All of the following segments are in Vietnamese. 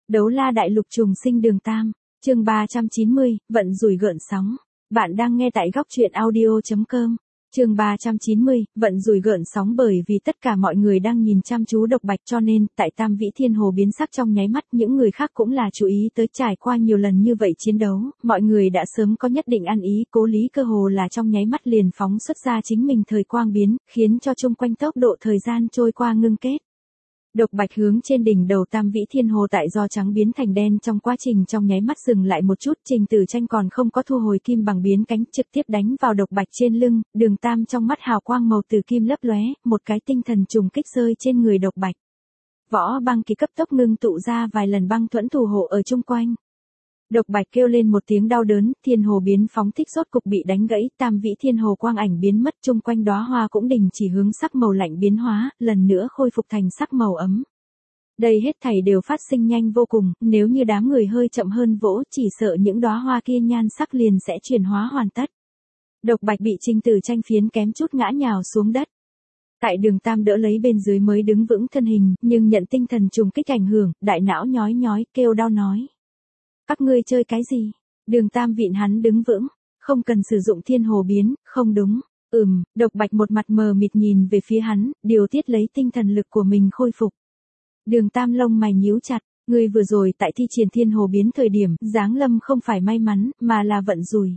Đấu la đại lục trùng sinh đường Tam, chương 390, vận rủi gợn sóng. Bạn đang nghe tại góc truyện audio.com. Chương 390, vận rủi gợn sóng. Bởi vì tất cả mọi người đang nhìn chăm chú Độc Bạch cho nên, tại Tam Vĩ Thiên Hồ biến sắc trong nháy mắt, những người khác cũng là chú ý tới. Trải qua nhiều lần như vậy chiến đấu, mọi người đã sớm có nhất định ăn ý. Cố Lý cơ hồ là trong nháy mắt liền phóng xuất ra chính mình thời quang biến, khiến cho chung quanh tốc độ thời gian trôi qua ngưng kết. Độc Bạch hướng trên đỉnh đầu Tam Vĩ Thiên Hồ tại do trắng biến thành đen trong quá trình trong nháy mắt dừng lại một chút. Trình Tử Tranh còn không có thu hồi kim bằng biến cánh, trực tiếp đánh vào Độc Bạch trên lưng. Đường Tam trong mắt hào quang màu tử kim lấp lóe, một cái tinh thần trùng kích rơi trên người Độc Bạch. Võ băng kỳ cấp tốc ngưng tụ ra vài lần băng thuẫn thủ hộ ở chung quanh. Độc Bạch kêu lên một tiếng đau đớn, Thiên Hồ biến phóng thích rốt cục bị đánh gãy. Tam Vĩ Thiên Hồ quang ảnh biến mất, chung quanh đóa hoa cũng đình chỉ hướng sắc màu lạnh biến hóa, lần nữa khôi phục thành sắc màu ấm. Đây hết thảy đều phát sinh nhanh vô cùng, nếu như đám người hơi chậm hơn vỗ, chỉ sợ những đóa hoa kia nhan sắc liền sẽ chuyển hóa hoàn tất. Độc Bạch bị Trình Tử Tranh phiến kém chút ngã nhào xuống đất. Tại Đường Tam đỡ lấy bên dưới mới đứng vững thân hình, nhưng nhận tinh thần trùng kích ảnh hưởng, đại não nhói nhói, kêu đau nói. Các ngươi chơi cái gì? Đường Tam vịn hắn đứng vững, không cần sử dụng Thiên Hồ biến, không đúng. Độc Bạch một mặt mờ mịt nhìn về phía hắn, điều tiết lấy tinh thần lực của mình khôi phục. Đường Tam lông mày nhíu chặt, ngươi vừa rồi tại thi triển Thiên Hồ biến thời điểm, giáng lâm không phải may mắn, mà là vận rủi.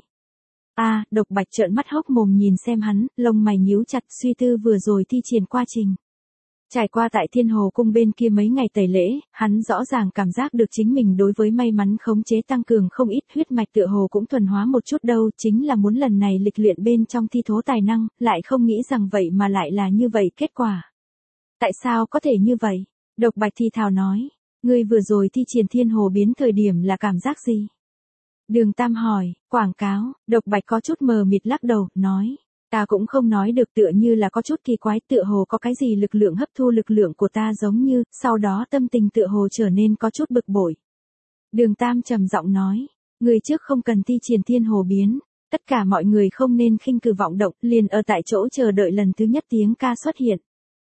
Độc Bạch trợn mắt hốc mồm nhìn xem hắn, lông mày nhíu chặt suy tư vừa rồi thi triển quá trình. Trải qua tại Thiên Hồ cung bên kia mấy ngày tẩy lễ, hắn rõ ràng cảm giác được chính mình đối với may mắn khống chế tăng cường không ít, huyết mạch tựa hồ cũng thuần hóa một chút đâu, chính là muốn lần này lịch luyện bên trong thi thố tài năng, lại không nghĩ rằng vậy mà lại là như vậy kết quả. Tại sao có thể như vậy? Độc Bạch thì thào nói, ngươi vừa rồi thi triển Thiên Hồ biến thời điểm là cảm giác gì? Đường Tam hỏi, quảng cáo. Độc Bạch có chút mờ mịt lắc đầu, nói. Ta cũng không nói được, tựa như là có chút kỳ quái, tựa hồ có cái gì lực lượng hấp thu lực lượng của ta giống như, sau đó tâm tình tựa hồ trở nên có chút bực bội. Đường Tam trầm giọng nói, người trước không cần thi triển Thiên Hồ biến, tất cả mọi người không nên khinh cử vọng động, liền ở tại chỗ chờ đợi lần thứ nhất tiếng ca xuất hiện.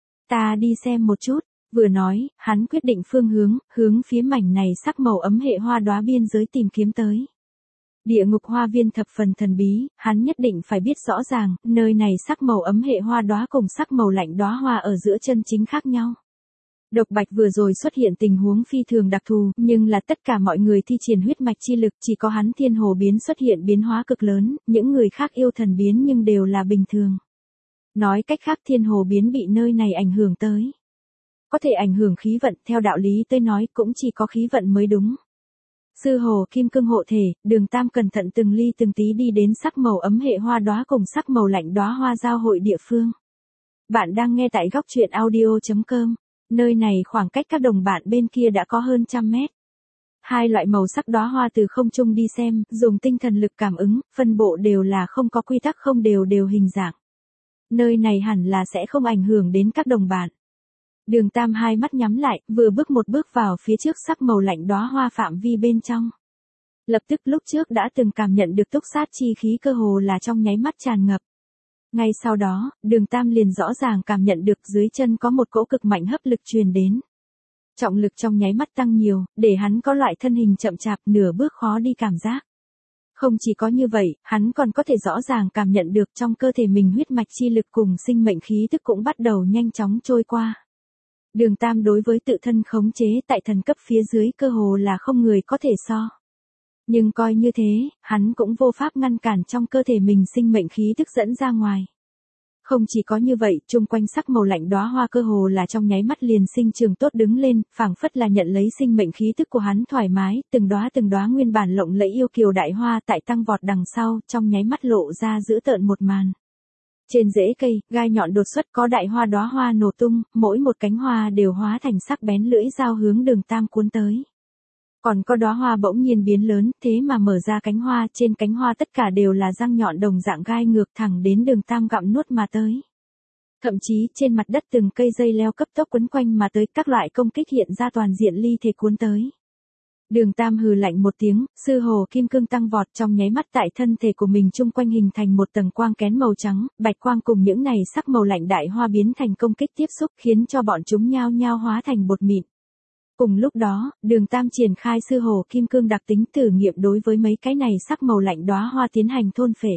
Ta đi xem một chút, vừa nói, hắn quyết định phương hướng phía mảnh này sắc màu ấm hệ hoa đóa biên giới tìm kiếm tới. Địa ngục hoa viên thập phần thần bí, hắn nhất định phải biết rõ ràng, nơi này sắc màu ấm hệ hoa đóa cùng sắc màu lạnh đóa hoa ở giữa chân chính khác nhau. Độc Bạch vừa rồi xuất hiện tình huống phi thường đặc thù, nhưng là tất cả mọi người thi triển huyết mạch chi lực, chỉ có hắn Thiên Hồ biến xuất hiện biến hóa cực lớn, những người khác yêu thần biến nhưng đều là bình thường. Nói cách khác Thiên Hồ biến bị nơi này ảnh hưởng tới. Có thể ảnh hưởng khí vận, theo đạo lý tôi nói cũng chỉ có khí vận mới đúng. Sư Hồ Kim Cương hộ thể, Đường Tam cẩn thận từng ly từng tí đi đến sắc màu ấm hệ hoa đóa cùng sắc màu lạnh đóa hoa giao hội địa phương. Bạn đang nghe tại góc truyện audio.com, nơi này khoảng cách các đồng bạn bên kia đã có hơn 100 mét. Hai loại màu sắc đóa hoa từ không trung đi xem, dùng tinh thần lực cảm ứng, phân bộ đều là không có quy tắc, không đều hình dạng. Nơi này hẳn là sẽ không ảnh hưởng đến các đồng bạn. Đường Tam hai mắt nhắm lại, vừa bước một bước vào phía trước sắc màu lạnh đóa hoa phạm vi bên trong. Lập tức lúc trước đã từng cảm nhận được túc sát chi khí cơ hồ là trong nháy mắt tràn ngập. Ngay sau đó, Đường Tam liền rõ ràng cảm nhận được dưới chân có một cỗ cực mạnh hấp lực truyền đến. Trọng lực trong nháy mắt tăng nhiều, để hắn có loại thân hình chậm chạp nửa bước khó đi cảm giác. Không chỉ có như vậy, hắn còn có thể rõ ràng cảm nhận được trong cơ thể mình huyết mạch chi lực cùng sinh mệnh khí tức cũng bắt đầu nhanh chóng trôi qua. Đường Tam đối với tự thân khống chế tại thần cấp phía dưới cơ hồ là không người có thể so. Nhưng coi như thế, hắn cũng vô pháp ngăn cản trong cơ thể mình sinh mệnh khí tức dẫn ra ngoài. Không chỉ có như vậy, chung quanh sắc màu lạnh đóa hoa cơ hồ là trong nháy mắt liền sinh trưởng tốt đứng lên, phảng phất là nhận lấy sinh mệnh khí tức của hắn thoải mái, từng đóa nguyên bản lộng lẫy yêu kiều đại hoa tại tăng vọt đằng sau, trong nháy mắt lộ ra dữ tợn một màn. Trên rễ cây, gai nhọn đột xuất có đại hoa đóa hoa nổ tung, mỗi một cánh hoa đều hóa thành sắc bén lưỡi dao hướng Đường Tam cuốn tới. Còn có đóa hoa bỗng nhiên biến lớn, thế mà mở ra cánh hoa, trên cánh hoa tất cả đều là răng nhọn đồng dạng gai ngược thẳng đến Đường Tam gặm nuốt mà tới. Thậm chí trên mặt đất từng cây dây leo cấp tốc quấn quanh mà tới, các loại công kích hiện ra toàn diện ly thể cuốn tới. Đường Tam hừ lạnh một tiếng, Sư Hồ Kim Cương tăng vọt trong nháy mắt tại thân thể của mình chung quanh hình thành một tầng quang kén màu trắng, bạch quang cùng những này sắc màu lạnh đại hoa biến thành công kích tiếp xúc khiến cho bọn chúng nhao nhao hóa thành bột mịn. Cùng lúc đó, Đường Tam triển khai sư hồ kim cương đặc tính thử nghiệm đối với mấy cái này sắc màu lạnh đóa hoa tiến hành thôn phệ.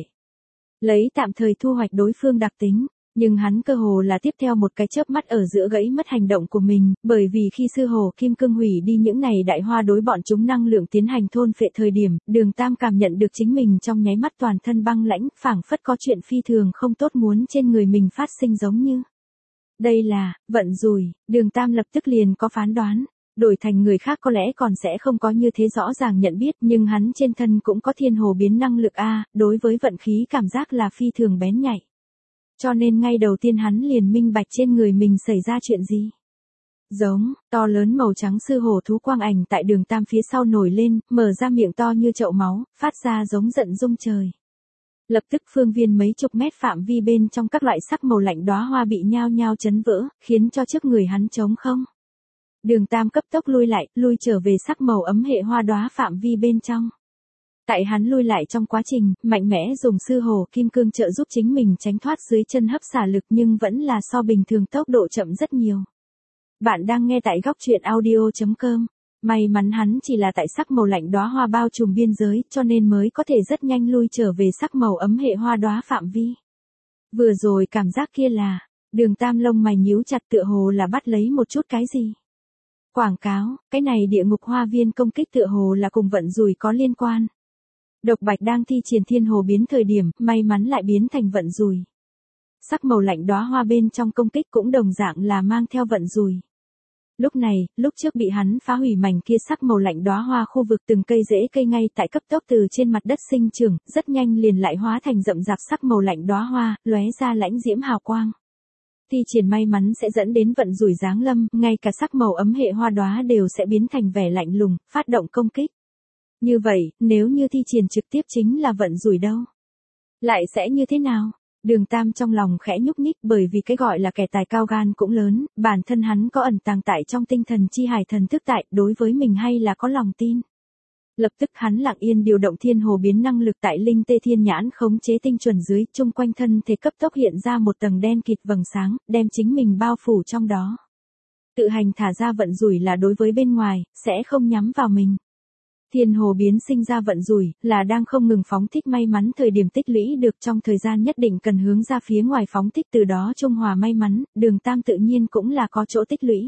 Lấy tạm thời thu hoạch đối phương đặc tính, nhưng hắn cơ hồ là tiếp theo một cái chớp mắt ở giữa gãy mất hành động của mình, bởi vì khi sư hồ kim cương hủy đi những này đại hoa đối bọn chúng năng lượng tiến hành thôn phệ thời điểm, Đường Tam cảm nhận được chính mình trong nháy mắt toàn thân băng lãnh, phảng phất có chuyện phi thường không tốt muốn trên người mình phát sinh giống như. Đây là, vận rủi, Đường Tam lập tức liền có phán đoán. Đổi thành người khác có lẽ còn sẽ không có như thế rõ ràng nhận biết, nhưng hắn trên thân cũng có thiên hồ biến năng lực A, đối với vận khí cảm giác là phi thường bén nhạy. Cho nên ngay đầu tiên hắn liền minh bạch trên người mình xảy ra chuyện gì. Giống, to lớn màu trắng sư hổ thú quang ảnh tại Đường Tam phía sau nổi lên, mở ra miệng to như chậu máu, phát ra giống giận rung trời. Lập tức phương viên mấy chục mét phạm vi bên trong các loại sắc màu lạnh đóa hoa bị nhao nhao chấn vỡ, khiến cho trước người hắn trống không. Đường Tam cấp tốc lui trở về sắc màu ấm hệ hoa đóa phạm vi bên trong. Tại hắn lui lại trong quá trình, mạnh mẽ dùng sư hồ kim cương trợ giúp chính mình tránh thoát dưới chân hấp xả lực nhưng vẫn là so bình thường tốc độ chậm rất nhiều. Bạn đang nghe tại góc truyện audio.com. May mắn hắn chỉ là tại sắc màu lạnh đóa hoa bao trùm biên giới cho nên mới có thể rất nhanh lui trở về sắc màu ấm hệ hoa đóa phạm vi. Vừa rồi cảm giác kia là, Đường Tam lông mày nhíu chặt tựa hồ là bắt lấy một chút cái gì. Quảng cáo, cái này địa ngục hoa viên công kích tựa hồ là cùng vận rủi có liên quan. Độc Bạch đang thi triển thiên hồ biến thời điểm, may mắn lại biến thành vận rủi. Sắc màu lạnh đóa hoa bên trong công kích cũng đồng dạng là mang theo vận rủi. Lúc này, lúc trước bị hắn phá hủy mảnh kia sắc màu lạnh đóa hoa khu vực từng cây rễ cây ngay tại cấp tốc từ trên mặt đất sinh trưởng, rất nhanh liền lại hóa thành rậm rạp sắc màu lạnh đóa hoa, lóe ra lãnh diễm hào quang. Thi triển may mắn sẽ dẫn đến vận rủi giáng lâm, ngay cả sắc màu ấm hệ hoa đóa đều sẽ biến thành vẻ lạnh lùng, phát động công kích. Như vậy, nếu như thi triển trực tiếp chính là vận rủi đâu? Lại sẽ như thế nào? Đường Tam trong lòng khẽ nhúc nhích bởi vì cái gọi là kẻ tài cao gan cũng lớn, bản thân hắn có ẩn tàng tại trong tinh thần chi hải thần thức tại, đối với mình hay là có lòng tin. Lập tức hắn lặng yên điều động thiên hồ biến năng lực tại linh tê thiên nhãn khống chế tinh chuẩn dưới, chung quanh thân thể cấp tốc hiện ra một tầng đen kịt vầng sáng, đem chính mình bao phủ trong đó. Tự hành thả ra vận rủi là đối với bên ngoài, sẽ không nhắm vào mình. Thiên hồ biến sinh ra vận rủi, là đang không ngừng phóng thích may mắn thời điểm tích lũy được trong thời gian nhất định cần hướng ra phía ngoài phóng thích từ đó trung hòa may mắn, Đường Tam tự nhiên cũng là có chỗ tích lũy.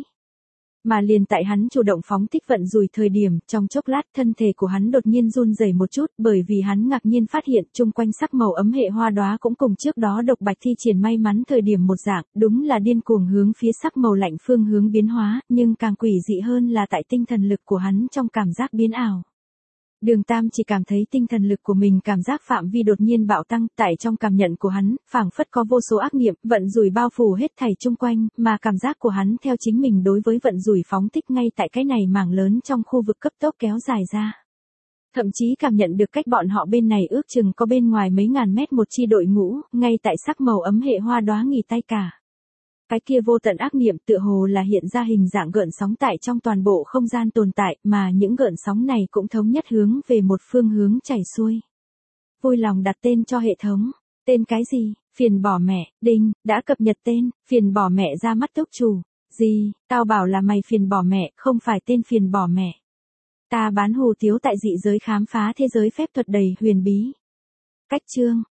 Mà liền tại hắn chủ động phóng thích vận rủi thời điểm, trong chốc lát thân thể của hắn đột nhiên run rẩy một chút bởi vì hắn ngạc nhiên phát hiện chung quanh sắc màu ấm hệ hoa đóa cũng cùng trước đó Độc Bạch thi triển may mắn thời điểm một dạng, đúng là điên cuồng hướng phía sắc màu lạnh phương hướng biến hóa, nhưng càng quỷ dị hơn là tại tinh thần lực của hắn trong cảm giác biến ảo. Đường Tam chỉ cảm thấy tinh thần lực của mình cảm giác phạm vi đột nhiên bạo tăng, tại trong cảm nhận của hắn, phảng phất có vô số ác niệm, vận rủi bao phủ hết thảy chung quanh, mà cảm giác của hắn theo chính mình đối với vận rủi phóng thích ngay tại cái này mảng lớn trong khu vực cấp tốc kéo dài ra. Thậm chí cảm nhận được cách bọn họ bên này ước chừng có bên ngoài mấy ngàn mét một chi đội ngũ, ngay tại sắc màu ấm hệ hoa đóa nghỉ tay cả. Cái kia vô tận ác niệm tựa hồ là hiện ra hình dạng gợn sóng tại trong toàn bộ không gian tồn tại, mà những gợn sóng này cũng thống nhất hướng về một phương hướng chảy xuôi. Vui lòng đặt tên cho hệ thống. Tên cái gì? Phiền bỏ mẹ. Đinh, đã cập nhật tên, phiền bỏ mẹ ra mắt túc chủ. Gì, tao bảo là mày phiền bỏ mẹ, không phải tên phiền bỏ mẹ. Ta bán hù tiếu tại dị giới khám phá thế giới phép thuật đầy huyền bí. Cách chương.